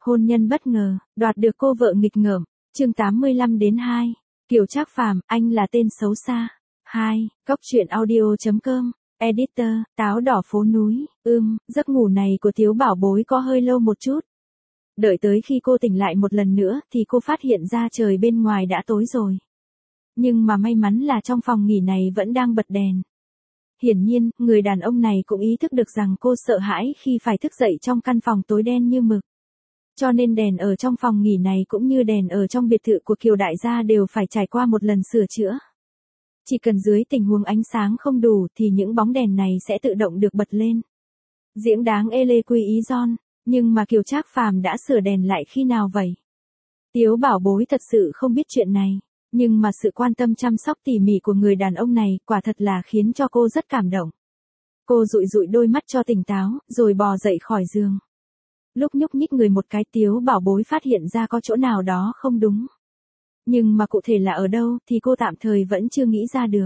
Hôn nhân bất ngờ, đoạt được cô vợ nghịch ngợm. Chương 85-2. Kiều Trác Phàm, anh là tên xấu xa. 2. Cóc truyện audio.com. Editor, táo đỏ phố núi. Giấc ngủ này của Tiếu Bảo Bối có hơi lâu một chút. Đợi tới khi cô tỉnh lại một lần nữa thì cô phát hiện ra trời bên ngoài đã tối rồi. Nhưng mà may mắn là trong phòng nghỉ này vẫn đang bật đèn. Hiển nhiên, người đàn ông này cũng ý thức được rằng cô sợ hãi khi phải thức dậy trong căn phòng tối đen như mực. Cho nên đèn ở trong phòng nghỉ này cũng như đèn ở trong biệt thự của Kiều đại gia đều phải trải qua một lần sửa chữa. Chỉ cần dưới tình huống ánh sáng không đủ thì những bóng đèn này sẽ tự động được bật lên. Diễng đáng ê lê quy ý giòn, nhưng mà Kiều Trác Phàm đã sửa đèn lại khi nào vậy? Tiếu Bảo Bối thật sự không biết chuyện này, nhưng mà sự quan tâm chăm sóc tỉ mỉ của người đàn ông này quả thật là khiến cho cô rất cảm động. Cô dụi dụi đôi mắt cho tỉnh táo, rồi bò dậy khỏi giường. Lúc nhúc nhích người một cái Tiếu Bảo Bối phát hiện ra có chỗ nào đó không đúng. Nhưng mà cụ thể là ở đâu thì cô tạm thời vẫn chưa nghĩ ra được.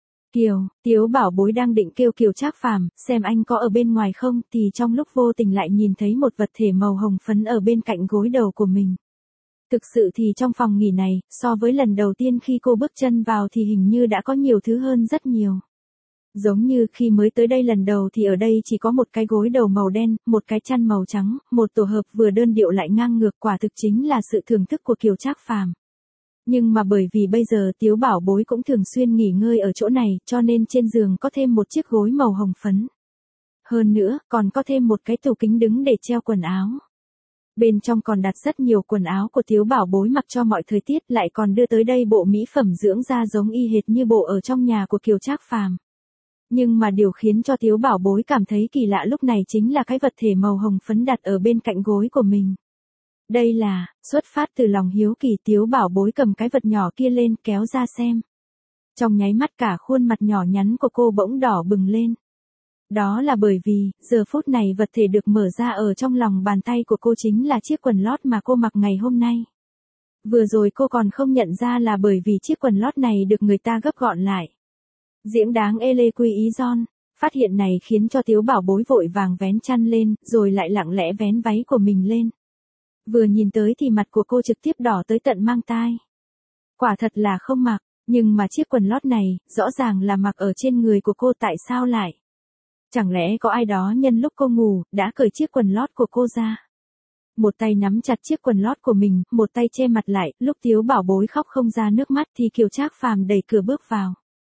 Tiếu Bảo Bối đang định kêu Kiều Trác Phàm xem anh có ở bên ngoài không thì trong lúc vô tình lại nhìn thấy một vật thể màu hồng phấn ở bên cạnh gối đầu của mình. Thực sự thì trong phòng nghỉ này, so với lần đầu tiên khi cô bước chân vào thì hình như đã có nhiều thứ hơn rất nhiều. Giống như khi mới tới đây lần đầu thì ở đây chỉ có một cái gối đầu màu đen, một cái chăn màu trắng, một tổ hợp vừa đơn điệu lại ngang ngược, quả thực chính là sự thưởng thức của Kiều Trác Phàm. Nhưng mà bởi vì bây giờ Tiếu Bảo Bối cũng thường xuyên nghỉ ngơi ở chỗ này cho nên trên giường có thêm một chiếc gối màu hồng phấn. Hơn nữa, còn có thêm một cái tủ kính đứng để treo quần áo. Bên trong còn đặt rất nhiều quần áo của Tiếu Bảo Bối mặc cho mọi thời tiết, lại còn đưa tới đây bộ mỹ phẩm dưỡng da giống y hệt như bộ ở trong nhà của Kiều Trác Phàm. Nhưng mà điều khiến cho Tiếu Bảo Bối cảm thấy kỳ lạ lúc này chính là cái vật thể màu hồng phấn đặt ở bên cạnh gối của mình. Đây là, xuất phát từ lòng hiếu kỳ Tiếu Bảo Bối cầm cái vật nhỏ kia lên kéo ra xem. Trong nháy mắt cả khuôn mặt nhỏ nhắn của cô bỗng đỏ bừng lên. Đó là bởi vì, giờ phút này vật thể được mở ra ở trong lòng bàn tay của cô chính là chiếc quần lót mà cô mặc ngày hôm nay. Vừa rồi cô còn không nhận ra là bởi vì chiếc quần lót này được người ta gấp gọn lại. Diễng đáng ê lê quy ý giòn, phát hiện này khiến cho Tiếu Bảo Bối vội vàng vén chăn lên, rồi lại lặng lẽ vén váy của mình lên. Vừa nhìn tới thì mặt của cô trực tiếp đỏ tới tận mang tai. Quả thật là không mặc, nhưng mà chiếc quần lót này, rõ ràng là mặc ở trên người của cô, tại sao lại? Chẳng lẽ có ai đó nhân lúc cô ngủ, đã cởi chiếc quần lót của cô ra? Một tay nắm chặt chiếc quần lót của mình, một tay che mặt lại, lúc Tiếu Bảo Bối khóc không ra nước mắt thì Kiều Trác Phàm đẩy cửa bước vào.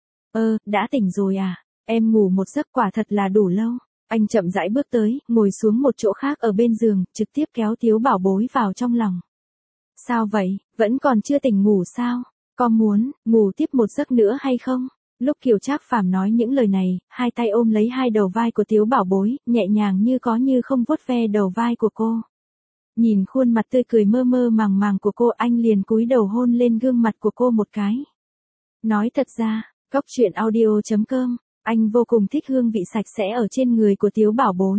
Đã tỉnh rồi à? Em ngủ một giấc quả thật là đủ lâu. Anh chậm rãi bước tới, ngồi xuống một chỗ khác ở bên giường, trực tiếp kéo Tiếu Bảo Bối vào trong lòng. Sao vậy, vẫn còn chưa tỉnh ngủ sao? Có muốn ngủ tiếp một giấc nữa hay không? Lúc Kiều Trác Phàm nói những lời này, hai tay ôm lấy hai đầu vai của Tiếu Bảo Bối, nhẹ nhàng như có như không vuốt ve đầu vai của cô. Nhìn khuôn mặt tươi cười mơ mơ màng màng của cô, anh liền cúi đầu hôn lên gương mặt của cô một cái. Nói thật ra, cóc truyện audio.com, anh vô cùng thích hương vị sạch sẽ ở trên người của Tiếu Bảo Bối.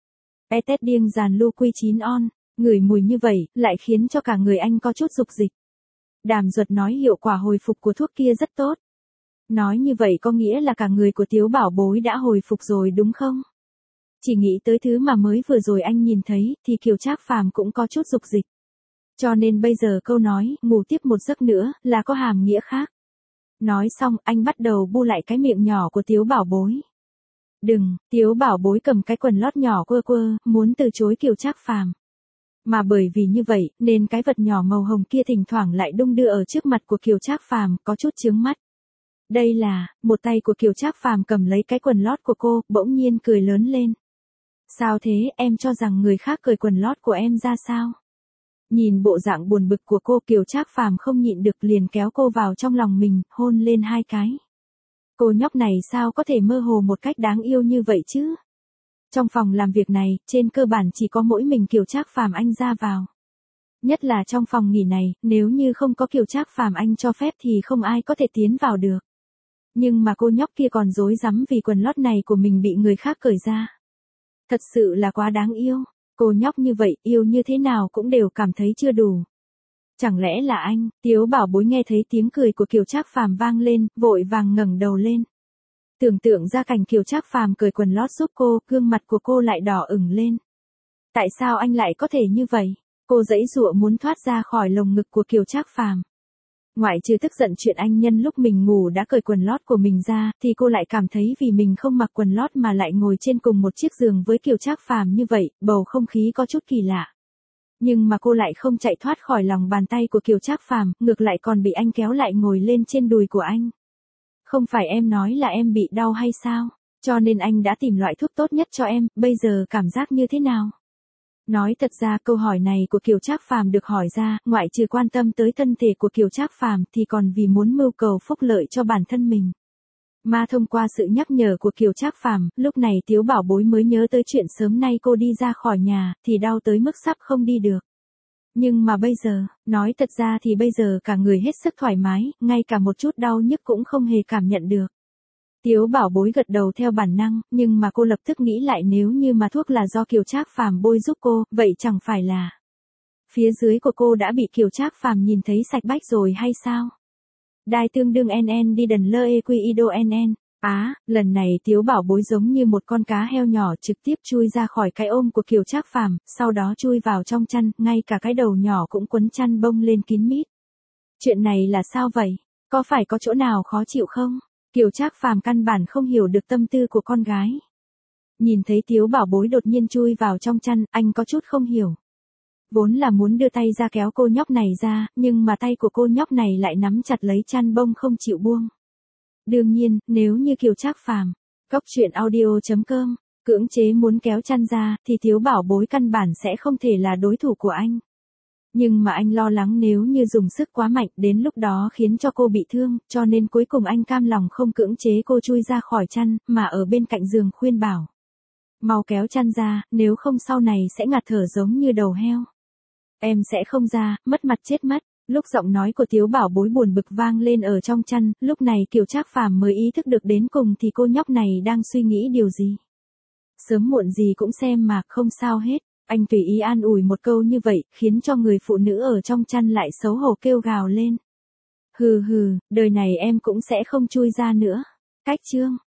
Tết điêng giàn lưu quy 9 on, ngửi mùi như vậy, lại khiến cho cả người anh có chút dục dịch. Đàm Duật nói hiệu quả hồi phục của thuốc kia rất tốt. Nói như vậy có nghĩa là cả người của Tiếu Bảo Bối đã hồi phục rồi đúng không? Chỉ nghĩ tới thứ mà mới vừa rồi anh nhìn thấy, thì Kiều Trác Phàm cũng có chút dục dịch. Cho nên bây giờ câu nói, ngủ tiếp một giấc nữa, là có hàm nghĩa khác. Nói xong, anh bắt đầu bu lại cái miệng nhỏ của Tiếu Bảo Bối. Đừng, Tiếu Bảo Bối cầm cái quần lót nhỏ quơ quơ, muốn từ chối Kiều Trác Phàm. Mà bởi vì như vậy, nên cái vật nhỏ màu hồng kia thỉnh thoảng lại đung đưa ở trước mặt của Kiều Trác Phàm, có chút chướng mắt. Đây là, một tay của Kiều Trác Phàm cầm lấy cái quần lót của cô, bỗng nhiên cười lớn lên. Sao thế, em cho rằng người khác cởi quần lót của em ra sao? Nhìn bộ dạng buồn bực của cô, Kiều Trác Phàm không nhịn được liền kéo cô vào trong lòng mình, hôn lên hai cái. Cô nhóc này sao có thể mơ hồ một cách đáng yêu như vậy chứ? Trong phòng làm việc này, trên cơ bản chỉ có mỗi mình Kiều Trác Phàm anh ra vào. Nhất là trong phòng nghỉ này, nếu như không có Kiều Trác Phàm anh cho phép thì không ai có thể tiến vào được. Nhưng mà cô nhóc kia còn rối rắm vì quần lót này của mình bị người khác cởi ra. Thật sự là quá đáng yêu. Cô nhóc như vậy, yêu như thế nào cũng đều cảm thấy chưa đủ. Chẳng lẽ là anh? Tiếu Bảo Bối nghe thấy tiếng cười của Kiều Trác Phàm vang lên, vội vàng ngẩng đầu lên. Tưởng tượng ra cảnh Kiều Trác Phàm cởi quần lót giúp cô, gương mặt của cô lại đỏ ửng lên. Tại sao anh lại có thể như vậy? Cô giãy giụa muốn thoát ra khỏi lồng ngực của Kiều Trác Phàm. Ngoại trừ tức giận chuyện anh nhân lúc mình ngủ đã cởi quần lót của mình ra, thì cô lại cảm thấy vì mình không mặc quần lót mà lại ngồi trên cùng một chiếc giường với Kiều Trác Phàm như vậy, bầu không khí có chút kỳ lạ. Nhưng mà cô lại không chạy thoát khỏi lòng bàn tay của Kiều Trác Phàm, ngược lại còn bị anh kéo lại ngồi lên trên đùi của anh. Không phải em nói là em bị đau hay sao? Cho nên anh đã tìm loại thuốc tốt nhất cho em, bây giờ cảm giác như thế nào? Nói thật ra câu hỏi này của Kiều Trác Phàm được hỏi ra, ngoại trừ quan tâm tới thân thể của Kiều Trác Phàm thì còn vì muốn mưu cầu phúc lợi cho bản thân mình. Mà thông qua sự nhắc nhở của Kiều Trác Phàm, lúc này Tiếu Bảo Bối mới nhớ tới chuyện sớm nay cô đi ra khỏi nhà, thì đau tới mức sắp không đi được. Nhưng mà bây giờ, nói thật ra thì bây giờ cả người hết sức thoải mái, ngay cả một chút đau nhức cũng không hề cảm nhận được. Tiếu Bảo Bối gật đầu theo bản năng, nhưng mà cô lập tức nghĩ lại nếu như mà thuốc là do Kiều Trác Phàm bôi giúp cô, vậy chẳng phải là phía dưới của cô đã bị Kiều Trác Phàm nhìn thấy sạch bách rồi hay sao? Đai tương đương NN đi đần lơ e quy ido NN. Lần này Tiếu Bảo Bối giống như một con cá heo nhỏ trực tiếp chui ra khỏi cái ôm của Kiều Trác Phàm, sau đó chui vào trong chăn, ngay cả cái đầu nhỏ cũng quấn chăn bông lên kín mít. Chuyện này là sao vậy? Có phải có chỗ nào khó chịu không? Kiều Trác Phàm căn bản không hiểu được tâm tư của con gái. Nhìn thấy Tiếu Bảo Bối đột nhiên chui vào trong chăn, anh có chút không hiểu. Vốn là muốn đưa tay ra kéo cô nhóc này ra, nhưng mà tay của cô nhóc này lại nắm chặt lấy chăn bông không chịu buông. Đương nhiên, nếu như Kiều Trác Phàm, coctruyện.audio.com, cưỡng chế muốn kéo chăn ra, thì Tiếu Bảo Bối căn bản sẽ không thể là đối thủ của anh. Nhưng mà anh lo lắng nếu như dùng sức quá mạnh đến lúc đó khiến cho cô bị thương, cho nên cuối cùng anh cam lòng không cưỡng chế cô chui ra khỏi chăn, mà ở bên cạnh giường khuyên bảo. Mau kéo chăn ra, nếu không sau này sẽ ngạt thở giống như đầu heo. Em sẽ không ra, mất mặt chết mất. Lúc giọng nói của Tiếu Bảo Bối buồn bực vang lên ở trong chăn, lúc này Kiều Trác Phàm mới ý thức được đến cùng thì cô nhóc này đang suy nghĩ điều gì. Sớm muộn gì cũng xem mà, không sao hết. Anh tùy ý an ủi một câu như vậy, khiến cho người phụ nữ ở trong chăn lại xấu hổ kêu gào lên. Hừ hừ, đời này em cũng sẽ không chui ra nữa. Cách chương.